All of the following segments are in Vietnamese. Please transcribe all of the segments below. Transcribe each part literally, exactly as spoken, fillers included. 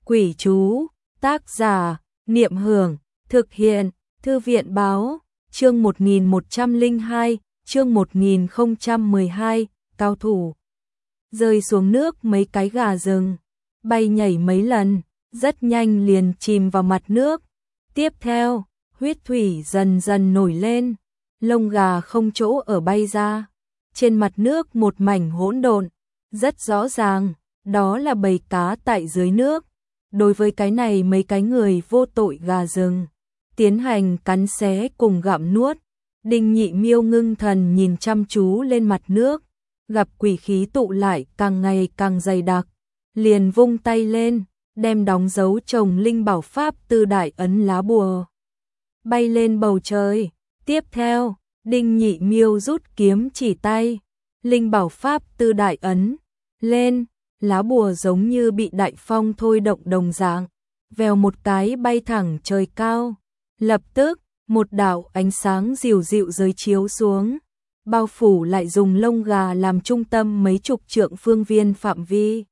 Quỷ chú, tác giả, Niệm Hưởng, thực hiện, Thư viện báo, chương một nghìn một trăm lẻ hai, chương một nghìn không trăm mười hai, cao thủ. Rơi xuống nước mấy cái gà rừng, bay nhảy mấy lần, rất nhanh liền chìm vào mặt nước. Tiếp theo, huyết thủy dần dần nổi lên, lông gà không chỗ ở bay ra. Trên mặt nước một mảnh hỗn độn, rất rõ ràng, đó là bầy cá tại dưới nước. Đối với cái này mấy cái người vô tội gà rừng, tiến hành cắn xé cùng gặm nuốt. Đinh Nhị Miêu ngưng thần nhìn chăm chú lên mặt nước, gặp quỷ khí tụ lại càng ngày càng dày đặc, liền vung tay lên, đem đóng dấu trồng linh bảo pháp tư đại ấn lá bùa bay lên bầu trời. Tiếp theo, Đinh Nhị Miêu rút kiếm chỉ tay, linh bảo pháp tư đại ấn lên, lá bùa giống như bị đại phong thôi động đồng dạng, vèo một cái bay thẳng trời cao. Lập tức, một đạo ánh sáng dịu dịu rơi chiếu xuống, bao phủ lại dùng lông gà làm trung tâm mấy chục trượng phương viên phạm vi.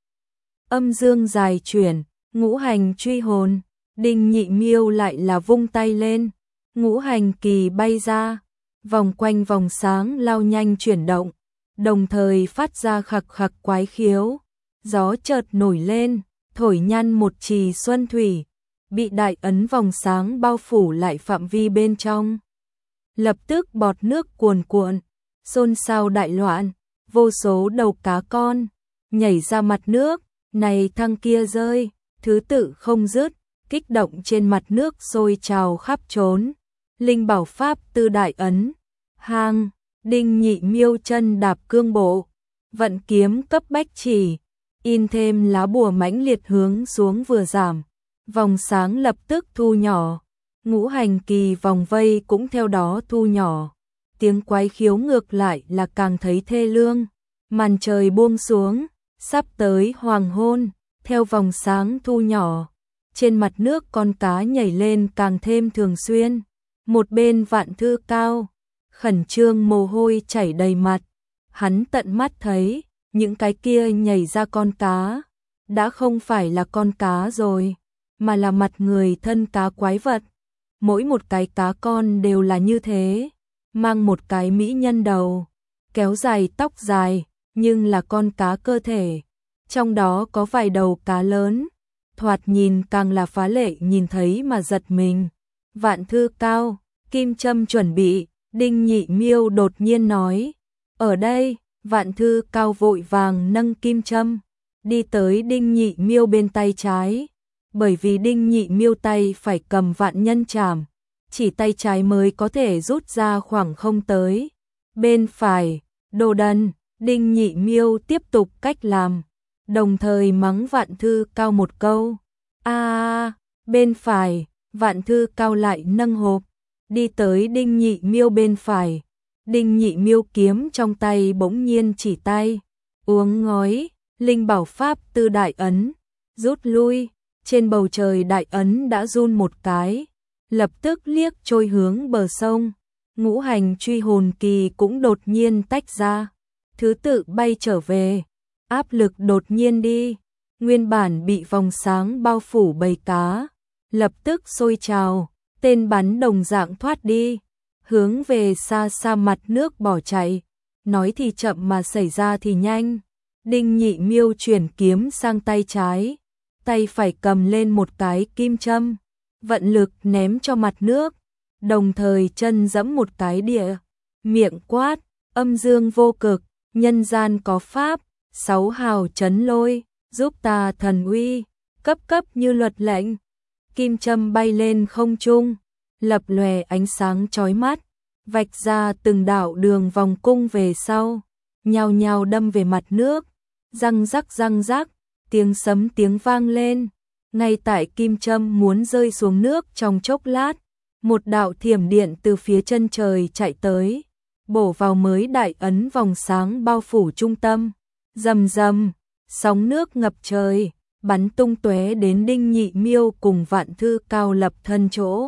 Âm dương dài chuyển, ngũ hành truy hồn. Đinh Nhị Miêu lại là vung tay lên, ngũ hành kỳ bay ra, vòng quanh vòng sáng lao nhanh chuyển động, đồng thời phát ra khặc khặc quái khiếu. Gió chợt nổi lên, thổi nhăn một trì xuân thủy, bị đại ấn vòng sáng bao phủ lại phạm vi bên trong. Lập tức bọt nước cuồn cuộn, xôn xao đại loạn, vô số đầu cá con nhảy ra mặt nước, này thăng kia rơi, thứ tự không dứt, kích động trên mặt nước sôi trào khắp trốn. Linh bảo pháp tư đại ấn, hang, Đinh Nhị Miêu chân đạp cương bộ, vận kiếm cấp bách chỉ, in thêm lá bùa mãnh liệt hướng xuống vừa giảm, vòng sáng lập tức thu nhỏ, ngũ hành kỳ vòng vây cũng theo đó thu nhỏ. Tiếng quái khiếu ngược lại là càng thấy thê lương. Màn trời buông xuống, sắp tới hoàng hôn, theo vòng sáng thu nhỏ, trên mặt nước con cá nhảy lên càng thêm thường xuyên. Một bên Vạn Thư Cao, khẩn trương mồ hôi chảy đầy mặt, hắn tận mắt thấy, những cái kia nhảy ra con cá, đã không phải là con cá rồi, mà là mặt người thân cá quái vật. Mỗi một cái cá con đều là như thế, mang một cái mỹ nhân đầu, kéo dài tóc dài, nhưng là con cá cơ thể. Trong đó có vài đầu cá lớn, thoạt nhìn càng là phá lệ, nhìn thấy mà giật mình. Vạn Thư Cao, kim châm chuẩn bị. Đinh Nhị Miêu đột nhiên nói. Ở đây, Vạn Thư Cao vội vàng nâng kim châm, đi tới Đinh Nhị Miêu bên tay trái. Bởi vì Đinh Nhị Miêu tay phải cầm vạn nhân trảm, chỉ tay trái mới có thể rút ra khoảng không tới. Bên phải, đồ đần. Đinh Nhị Miêu tiếp tục cách làm, đồng thời mắng Vạn Thư Cao một câu. A à, bên phải, Vạn Thư Cao lại nâng hộp, đi tới Đinh Nhị Miêu bên phải. Đinh Nhị Miêu kiếm trong tay bỗng nhiên chỉ tay, uống ngói, linh bảo pháp tư đại ấn, rút lui. Trên bầu trời đại ấn đã run một cái, lập tức liếc trôi hướng bờ sông. Ngũ hành truy hồn kỳ cũng đột nhiên tách ra, thứ tự bay trở về, áp lực đột nhiên đi. Nguyên bản bị vòng sáng bao phủ bầy cá, lập tức sôi trào, tên bắn đồng dạng thoát đi, hướng về xa xa mặt nước bỏ chạy. Nói thì chậm mà xảy ra thì nhanh. Đinh Nhị Miêu chuyển kiếm sang tay trái, tay phải cầm lên một cái kim châm, vận lực ném cho mặt nước, đồng thời chân giẫm một cái địa, miệng quát, âm dương vô cực, nhân gian có pháp, sáu hào chấn lôi, giúp ta thần uy, cấp cấp như luật lệnh. Kim châm bay lên không trung, lập lòe ánh sáng chói mắt, vạch ra từng đạo đường vòng cung về sau, nhào nhào đâm về mặt nước, răng rắc răng rắc, tiếng sấm tiếng vang lên. Ngay tại kim châm muốn rơi xuống nước trong chốc lát, một đạo thiểm điện từ phía chân trời chạy tới, bổ vào mới đại ấn vòng sáng bao phủ trung tâm. Rầm rầm, sóng nước ngập trời, bắn tung tóe đến Đinh Nhị Miêu cùng Vạn Thư Cao lập thân chỗ.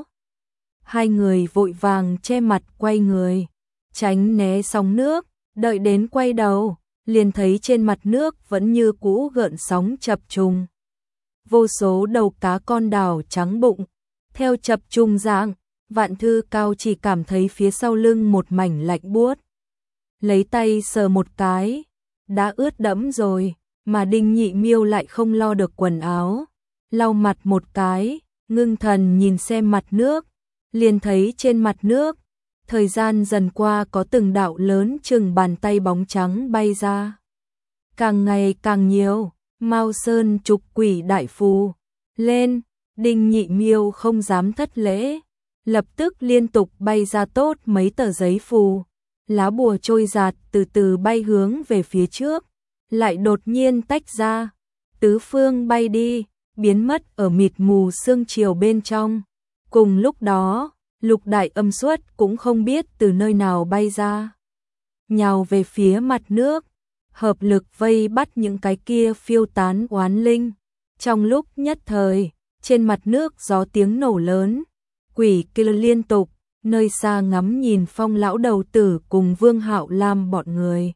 Hai người vội vàng che mặt quay người, tránh né sóng nước, đợi đến quay đầu, liền thấy trên mặt nước vẫn như cũ gợn sóng chập trùng. vô số đầu cá con đào trắng bụng, theo chập trùng dạng, Vạn Thư Cao chỉ cảm thấy phía sau lưng một mảnh lạnh buốt. Lấy tay sờ một cái, đã ướt đẫm rồi, mà Đinh Nhị Miêu lại không lo được quần áo, lau mặt một cái, ngưng thần nhìn xem mặt nước, liền thấy trên mặt nước, thời gian dần qua có từng đạo lớn chừng bàn tay bóng trắng bay ra. Càng ngày càng nhiều, Mao Sơn trục quỷ đại phù lên, Đinh Nhị Miêu không dám thất lễ, lập tức liên tục bay ra tốt mấy tờ giấy phù, lá bùa trôi giạt từ từ bay hướng về phía trước, lại đột nhiên tách ra, tứ phương bay đi, biến mất ở mịt mù sương chiều bên trong. Cùng lúc đó, Lục Đại Âm Xuất cũng không biết từ nơi nào bay ra, nhào về phía mặt nước, hợp lực vây bắt những cái kia phiêu tán oán linh. Trong lúc nhất thời, trên mặt nước gió tiếng nổ lớn, quỷ kêu liên tục, nơi xa ngắm nhìn Phong lão đầu tử cùng Vương Hạo Lam bọn người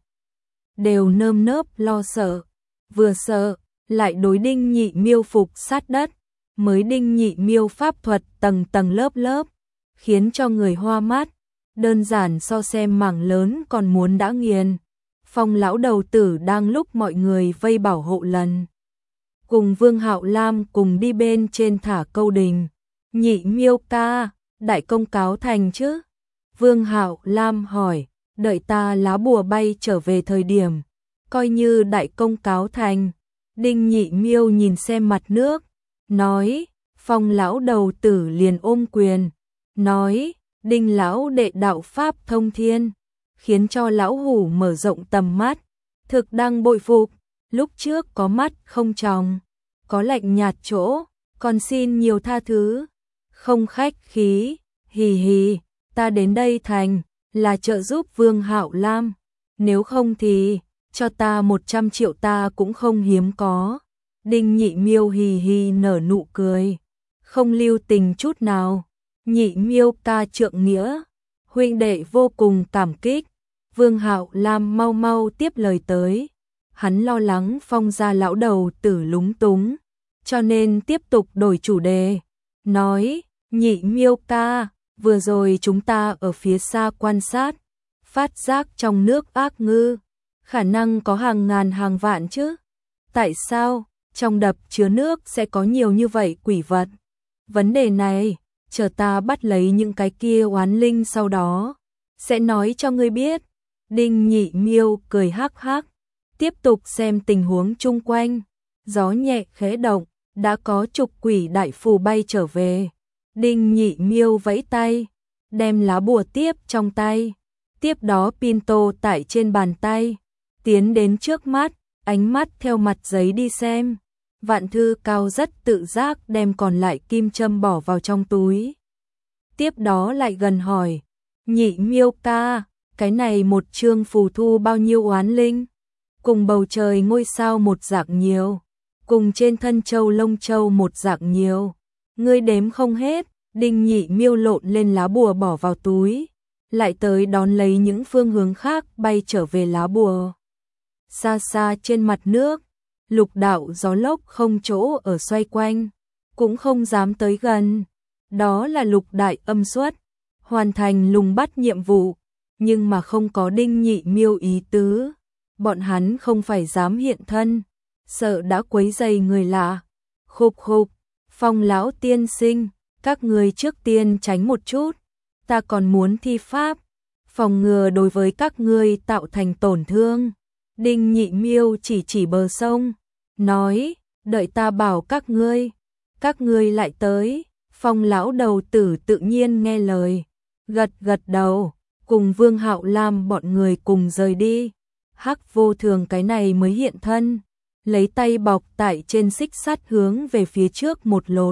đều nơm nớp lo sợ, vừa sợ lại đối Đinh Nhị Miêu phục sát đất, mới Đinh Nhị Miêu pháp thuật tầng tầng lớp lớp, khiến cho người hoa mắt, đơn giản so xem mảng lớn còn muốn đã nghiền. Phong lão đầu tử đang lúc mọi người vây bảo hộ lần, cùng Vương Hạo Lam cùng đi bên trên thả câu đình. Nhị Miêu ca, đại công cáo thành chứ? Vương Hạo Lam hỏi, đợi ta lá bùa bay trở về thời điểm, coi như đại công cáo thành. Đinh Nhị Miêu nhìn xem mặt nước, nói, Phong lão đầu tử liền ôm quyền, nói, Đinh lão đệ đạo pháp thông thiên, khiến cho lão hủ mở rộng tầm mắt, thực đang bội phục, lúc trước có mắt không tròng, có lạnh nhạt chỗ, còn xin nhiều tha thứ, không khách khí, hì hì, ta đến đây thành, là trợ giúp Vương Hạo Lam, nếu không thì, cho ta một trăm triệu ta cũng không hiếm có. Đinh Nhị Miêu hì hì nở nụ cười, không lưu tình chút nào, Nhị Miêu ca trượng nghĩa, huynh đệ vô cùng cảm kích. Vương Hạo Lam mau mau tiếp lời tới, hắn lo lắng Phong gia lão đầu tử lúng túng, cho nên tiếp tục đổi chủ đề, nói, Nhị Miêu ca, vừa rồi chúng ta ở phía xa quan sát, phát giác trong nước ác ngư, khả năng có hàng ngàn hàng vạn chứ, tại sao trong đập chứa nước sẽ có nhiều như vậy quỷ vật? Vấn đề này, chờ ta bắt lấy những cái kia oán linh sau đó, sẽ nói cho ngươi biết. Đinh Nhị Miêu cười hắc hắc, tiếp tục xem tình huống chung quanh, gió nhẹ khẽ động, đã có trục quỷ đại phù bay trở về. Đinh Nhị Miêu vẫy tay, đem lá bùa tiếp trong tay, tiếp đó Pinto tải trên bàn tay, tiến đến trước mắt, ánh mắt theo mặt giấy đi xem. Vạn Thư Cao rất tự giác đem còn lại kim châm bỏ vào trong túi. Tiếp đó lại gần hỏi, Nhị Miêu ca, cái này một chương phù thu bao nhiêu oán linh? Cùng bầu trời ngôi sao một dạng nhiều, cùng trên thân châu lông châu một dạng nhiều, ngươi đếm không hết. Đinh Nhị Miêu lộn lên lá bùa bỏ vào túi, lại tới đón lấy những phương hướng khác bay trở về lá bùa. Xa xa trên mặt nước, lục đạo gió lốc không chỗ ở xoay quanh, cũng không dám tới gần. Đó là Lục Đại Âm Xuất, hoàn thành lùng bắt nhiệm vụ, nhưng mà không có Đinh Nhị Miêu ý tứ. Bọn hắn không phải dám hiện thân, sợ đã quấy rầy người lạ. Khục khục, Phong lão tiên sinh, các người trước tiên tránh một chút, ta còn muốn thi pháp, phòng ngừa đối với các ngươi tạo thành tổn thương. Đinh Nhị Miêu chỉ chỉ bờ sông, nói, đợi ta bảo các ngươi, các ngươi lại tới. Phong lão đầu tử tự nhiên nghe lời, gật gật đầu, cùng Vương Hạo Lam bọn người cùng rời đi. Hắc Vô Thường cái này mới hiện thân, lấy tay bọc tại trên xích sắt hướng về phía trước một lột.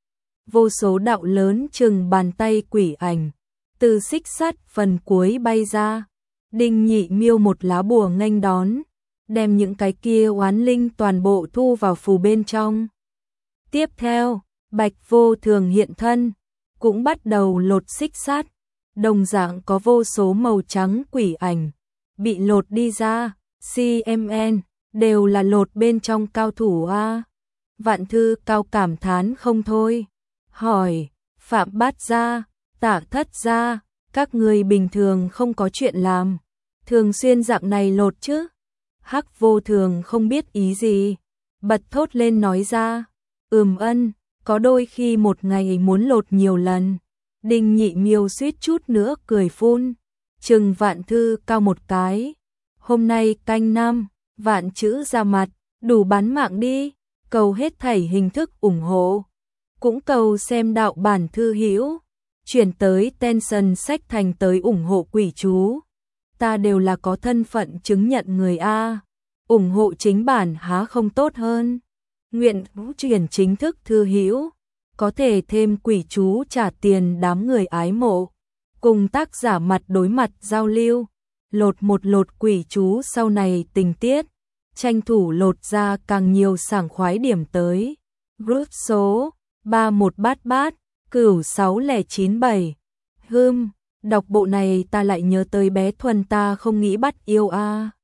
Vô số đạo lớn chừng bàn tay quỷ ảnh, từ xích sắt phần cuối bay ra. Đinh Nhị Miêu một lá bùa nghênh đón, đem những cái kia oán linh toàn bộ thu vào phù bên trong. Tiếp theo, Bạch Vô Thường hiện thân, cũng bắt đầu lột xích sắt, đồng dạng có vô số màu trắng quỷ ảnh bị lột đi ra, xê em en đều là lột bên trong cao thủ a. Vạn Thư Cao cảm thán không thôi. Hỏi, Phạm Bát Gia, Tạ Thất Gia, các người bình thường không có chuyện làm, thường xuyên dạng này lột chứ? Hắc Vô Thường không biết ý gì, bật thốt lên nói ra, ừm ân, có đôi khi một ngày muốn lột nhiều lần. Đinh Nhị Miêu suýt chút nữa cười phun, chừng Vạn Thư Cao một cái. Hôm nay canh năm, vạn chữ ra mặt, đủ bán mạng đi, cầu hết thảy hình thức ủng hộ. Cũng cầu xem đạo bản thư hữu, chuyển tới Tension sách thành tới ủng hộ quỷ chú. Ta đều là có thân phận chứng nhận người A, ủng hộ chính bản há không tốt hơn. Nguyện chuyển chính thức thư hữu, có thể thêm quỷ chú trả tiền đám người ái mộ, cùng tác giả mặt đối mặt giao lưu, lột một lột quỷ chú sau này tình tiết, tranh thủ lột ra càng nhiều sảng khoái điểm tới. Group số ba một bát bát, cửu sáu lẻ chín bảy. Hưm, đọc bộ này ta lại nhớ tới bé Thuần ta không nghĩ bắt yêu a.